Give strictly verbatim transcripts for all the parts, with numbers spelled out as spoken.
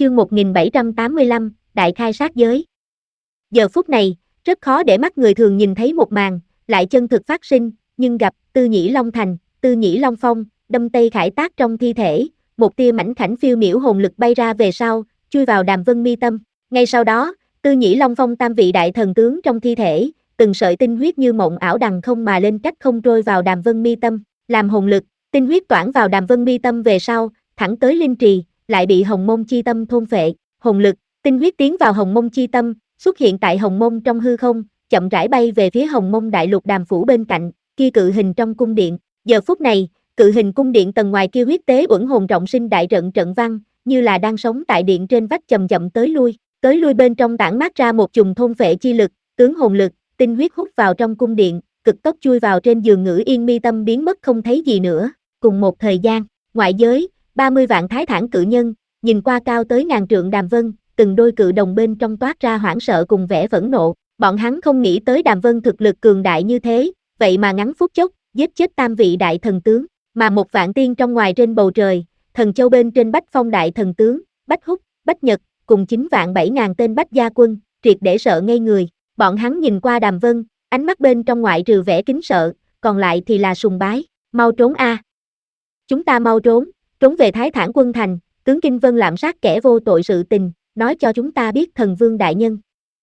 chương một nghìn bảy trăm tám mươi lăm, Đại khai sát giới. Giờ phút này, rất khó để mắt người thường nhìn thấy một màn, lại chân thực phát sinh, nhưng gặp Tư Nhĩ Long Thành, Tư Nhĩ Long Phong, đâm tây khải tác trong thi thể, một tia mảnh khảnh phiêu miểu hồn lực bay ra về sau, chui vào Đàm Vân mi tâm. Ngay sau đó, Tư Nhĩ Long Phong tam vị đại thần tướng trong thi thể, từng sợi tinh huyết như mộng ảo đằng không mà lên cách không trôi vào Đàm Vân mi tâm, làm hồn lực, tinh huyết toản vào Đàm Vân mi tâm về sau, thẳng tới linh trì, lại bị Hồng Môn chi tâm thôn phệ, hồn lực, tinh huyết tiến vào Hồng Môn chi tâm, xuất hiện tại Hồng Môn trong hư không, chậm rãi bay về phía Hồng Môn đại lục Đàm phủ bên cạnh, kia cự hình trong cung điện. Giờ phút này, cự hình cung điện tầng ngoài kia huyết tế uẩn hồn trọng sinh đại trận trận văn, như là đang sống tại điện trên vách chậm chậm tới lui, tới lui bên trong tản mát ra một chùm thôn phệ chi lực, tướng hồn lực, tinh huyết hút vào trong cung điện, cực tốc chui vào trên giường Ngữ Yên mi tâm biến mất không thấy gì nữa. Cùng một thời gian, ngoại giới, ba mươi vạn thái thản cự nhân, nhìn qua cao tới ngàn trượng Đàm Vân, từng đôi cự đồng bên trong toát ra hoảng sợ cùng vẻ phẫn nộ, bọn hắn không nghĩ tới Đàm Vân thực lực cường đại như thế, vậy mà ngắn phút chốc, giết chết tam vị đại thần tướng, mà một vạn tiên trong ngoài trên bầu trời, thần châu bên trên Bách Phong đại thần tướng, Bách Húc, Bách Nhật, cùng chín vạn bảy ngàn tên Bách gia quân, triệt để sợ ngây người, bọn hắn nhìn qua Đàm Vân, ánh mắt bên trong ngoại trừ vẻ kính sợ, còn lại thì là sùng bái, mau trốn a, chúng ta mau trốn, trốn về Thái Thản quân thành, tướng Kinh Vân lạm sát kẻ vô tội sự tình, nói cho chúng ta biết thần vương đại nhân.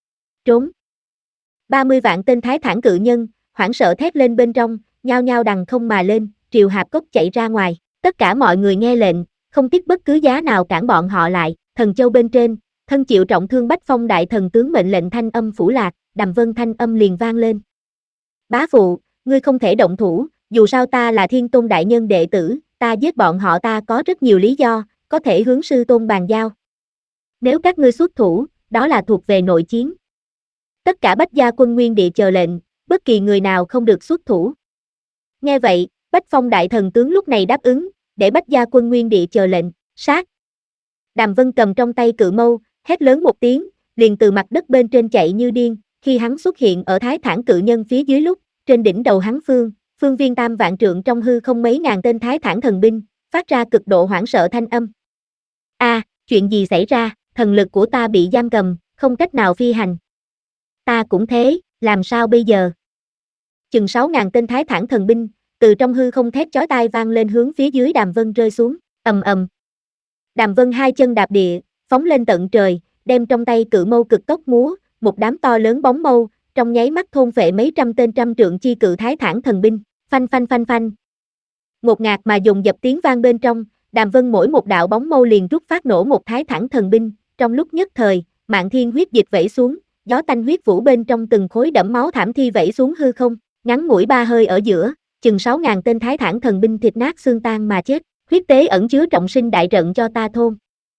Trốn. ba mươi vạn tên Thái Thản cự nhân, hoảng sợ thét lên bên trong, nhao nhao đằng không mà lên, triều hạp cốc chạy ra ngoài, tất cả mọi người nghe lệnh, không tiếc bất cứ giá nào cản bọn họ lại, thần châu bên trên, thân chịu trọng thương Bách Phong đại thần tướng mệnh lệnh thanh âm phủ lạc, Đàm Vân thanh âm liền vang lên. Bá phụ, ngươi không thể động thủ, dù sao ta là Thiên Tôn đại nhân đệ tử, ta giết bọn họ ta có rất nhiều lý do, có thể hướng sư tôn bàn giao. Nếu các ngươi xuất thủ, đó là thuộc về nội chiến. Tất cả Bách gia quân nguyên địa chờ lệnh, bất kỳ người nào không được xuất thủ. Nghe vậy, Bách Phong đại thần tướng lúc này đáp ứng, để Bách gia quân nguyên địa chờ lệnh, sát. Đàm Vân cầm trong tay cự mâu, hét lớn một tiếng, liền từ mặt đất bên trên chạy như điên, khi hắn xuất hiện ở Thái Thản cự nhân phía dưới lúc, trên đỉnh đầu hắn phương, phương viên tam vạn trượng trong hư không mấy ngàn tên Thái Thản thần binh, phát ra cực độ hoảng sợ thanh âm. A, à, chuyện gì xảy ra, thần lực của ta bị giam cầm, không cách nào phi hành. Ta cũng thế, làm sao bây giờ? Chừng sáu ngàn tên Thái Thản thần binh, từ trong hư không thét chói tai vang lên hướng phía dưới Đàm Vân rơi xuống, ầm ầm. Đàm Vân hai chân đạp địa, phóng lên tận trời, đem trong tay cự mâu cực tốc múa, một đám to lớn bóng mâu, trong nháy mắt thôn phệ mấy trăm tên trăm trượng chi cự Thái Thản thần binh, phanh phanh phanh phanh. Một ngạt mà dùng dập tiếng vang bên trong, Đàm Vân mỗi một đạo bóng mâu liền rút phát nổ một Thái Thản thần binh, trong lúc nhất thời, Mạn Thiên huyết dịch vẩy xuống, gió tanh huyết vũ bên trong từng khối đẫm máu thảm thi vẩy xuống hư không, ngắn ngủi ba hơi ở giữa, chừng sáu ngàn tên Thái Thản thần binh thịt nát xương tan mà chết, huyết tế ẩn chứa trọng sinh đại trận cho ta thôn.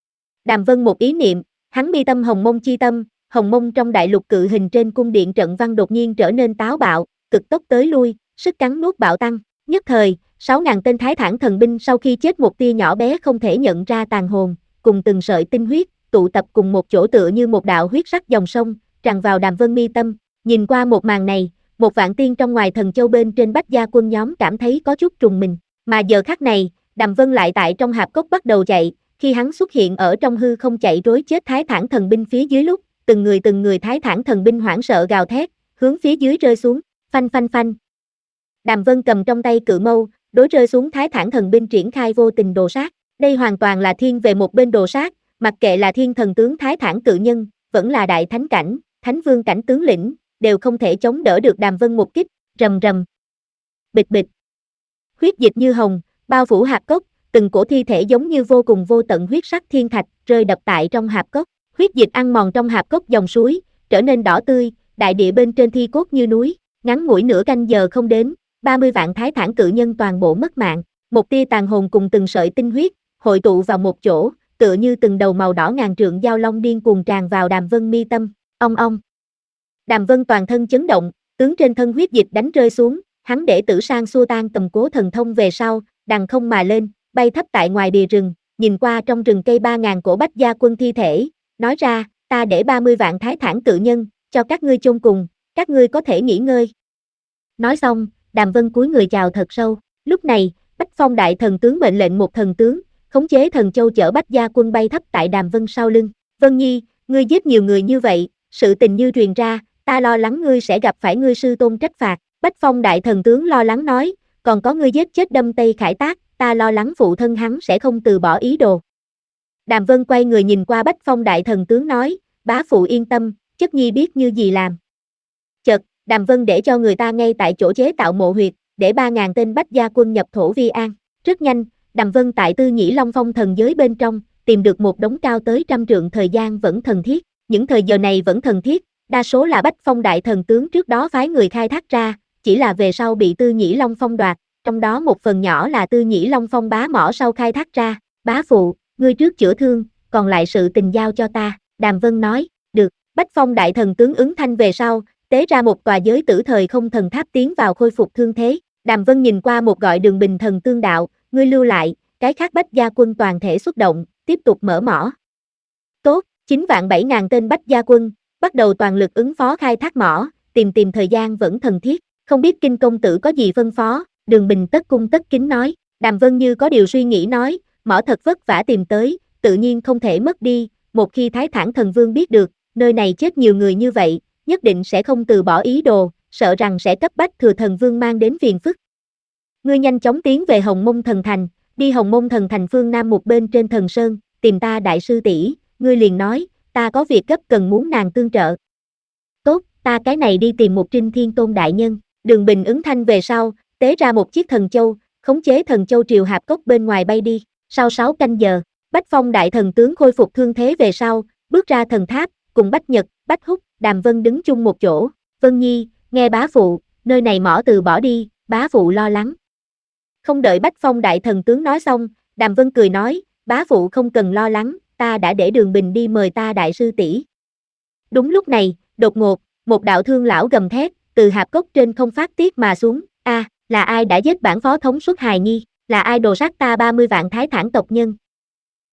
Đàm Vân một ý niệm, hắn mi tâm Hồng Mông chi tâm, Hồng Mông trong đại lục cự hình trên cung điện trận văn đột nhiên trở nên táo bạo, cực tốc tới lui, sức cắn nuốt bạo tăng, nhất thời, sáu ngàn tên Thái Thản thần binh sau khi chết một tia nhỏ bé không thể nhận ra tàn hồn, cùng từng sợi tinh huyết, tụ tập cùng một chỗ tựa như một đạo huyết sắc dòng sông, tràn vào Đàm Vân mi tâm, nhìn qua một màn này, một vạn tiên trong ngoài thần châu bên trên Bách gia quân nhóm cảm thấy có chút trùng mình, mà giờ khắc này, Đàm Vân lại tại trong hạp cốc bắt đầu chạy, khi hắn xuất hiện ở trong hư không chạy rối chết Thái Thản thần binh phía dưới lúc, từng người từng người Thái Thản thần binh hoảng sợ gào thét, hướng phía dưới rơi xuống, phanh phanh phanh. Đàm Vân cầm trong tay cự mâu, đối rơi xuống Thái Thản thần binh triển khai vô tình đồ sát, đây hoàn toàn là thiên về một bên đồ sát, mặc kệ là thiên thần tướng Thái Thản cự nhân, vẫn là đại thánh cảnh, thánh vương cảnh tướng lĩnh, đều không thể chống đỡ được Đàm Vân một kích, rầm rầm. Bịch bịch. Huyết dịch như hồng, bao phủ hạp cốc, từng cổ thi thể giống như vô cùng vô tận huyết sắc thiên thạch rơi đập tại trong hạp cốc, huyết dịch ăn mòn trong hạp cốc dòng suối, trở nên đỏ tươi, đại địa bên trên thi cốt như núi, ngắn ngủi nửa canh giờ không đến, ba mươi vạn Thái Thản cự nhân toàn bộ mất mạng, một tia tàn hồn cùng từng sợi tinh huyết, hội tụ vào một chỗ, tựa như từng đầu màu đỏ ngàn trượng giao long điên cuồng tràn vào Đàm Vân mi tâm, ong ong. Đàm Vân toàn thân chấn động, tướng trên thân huyết dịch đánh rơi xuống, hắn để Tử Sang xua tan cầm cố thần thông về sau, đằng không mà lên, bay thấp tại ngoài bìa rừng, nhìn qua trong rừng cây ba ngàn cổ Bách gia quân thi thể, nói ra, ta để ba mươi vạn Thái Thản cự nhân, cho các ngươi chôn cùng, các ngươi có thể nghỉ ngơi. Nói xong, Đàm Vân cúi người chào thật sâu, lúc này, Bách Phong đại thần tướng mệnh lệnh một thần tướng, khống chế thần châu chở Bách Gia quân bay thấp tại Đàm Vân sau lưng. Vân Nhi, ngươi giết nhiều người như vậy, sự tình như truyền ra, ta lo lắng ngươi sẽ gặp phải ngươi sư tôn trách phạt. Bách Phong đại thần tướng lo lắng nói, còn có ngươi giết chết Đâm Tây Khải Tác, ta lo lắng phụ thân hắn sẽ không từ bỏ ý đồ. Đàm Vân quay người nhìn qua Bách Phong đại thần tướng nói, bá phụ yên tâm, chất nhi biết như gì làm. Chợt, Đàm Vân để cho người ta ngay tại chỗ chế tạo mộ huyệt, để ba ngàn tên Bách Gia quân nhập thổ Vi An. Rất nhanh, Đàm Vân tại Tư Nhĩ Long Phong thần giới bên trong, tìm được một đống cao tới trăm trượng thời gian vẫn thần thiết. Những thời giờ này vẫn thần thiết, đa số là Bách Phong đại thần tướng trước đó phái người khai thác ra, chỉ là về sau bị Tư Nhĩ Long Phong đoạt, trong đó một phần nhỏ là Tư Nhĩ Long Phong bá mỏ sau khai thác ra. Bá phụ, ngươi trước chữa thương, còn lại sự tình giao cho ta. Đàm Vân nói, được. Bách Phong đại thần tướng ứng thanh về sau, tế ra một tòa giới tử thời không thần tháp tiến vào khôi phục thương thế. Đàm Vân nhìn qua một gọi Đường Bình thần tương đạo, ngươi lưu lại, cái khác Bách Gia quân toàn thể xuất động, tiếp tục mở mỏ. Tốt, chín vạn bảy ngàn tên Bách Gia quân, bắt đầu toàn lực ứng phó khai thác mỏ, tìm tìm thời gian vẫn thần thiết. Không biết Kinh công tử có gì phân phó, Đường Bình tất cung tất kính nói. Đàm Vân như có điều suy nghĩ nói, mỏ thật vất vả tìm tới, tự nhiên không thể mất đi, một khi Thái Thản thần vương biết được, nơi này chết nhiều người như vậy, nhất định sẽ không từ bỏ ý đồ, sợ rằng sẽ cấp bách Thừa Thần Vương mang đến phiền phức. Ngươi nhanh chóng tiến về Hồng Mông Thần Thành, đi Hồng Mông Thần Thành phương Nam một bên trên thần sơn, tìm ta đại sư tỷ, ngươi liền nói, ta có việc gấp cần muốn nàng tương trợ. Tốt, ta cái này đi tìm một Trinh Thiên Tôn đại nhân. Đường Bình ứng thanh về sau, tế ra một chiếc thần châu, khống chế thần châu triều hạp cốc bên ngoài bay đi. Sau sáu canh giờ, Bách Phong đại thần tướng khôi phục thương thế về sau, bước ra thần tháp, cùng Bách Nhật, Bách Húc, Đàm Vân đứng chung một chỗ. Vân Nhi, nghe bá phụ, nơi này mỏ từ bỏ đi, bá phụ lo lắng. Không đợi Bách Phong đại thần tướng nói xong, Đàm Vân cười nói, bá phụ không cần lo lắng, ta đã để Đường Bình đi mời ta đại sư tỷ. Đúng lúc này, đột ngột, một đạo thương lão gầm thét, từ hạp cốc trên không phát tiết mà xuống, a, à, là ai đã giết bản phó thống suất hài nhi, là ai đồ sát ta ba mươi vạn Thái Thản tộc nhân.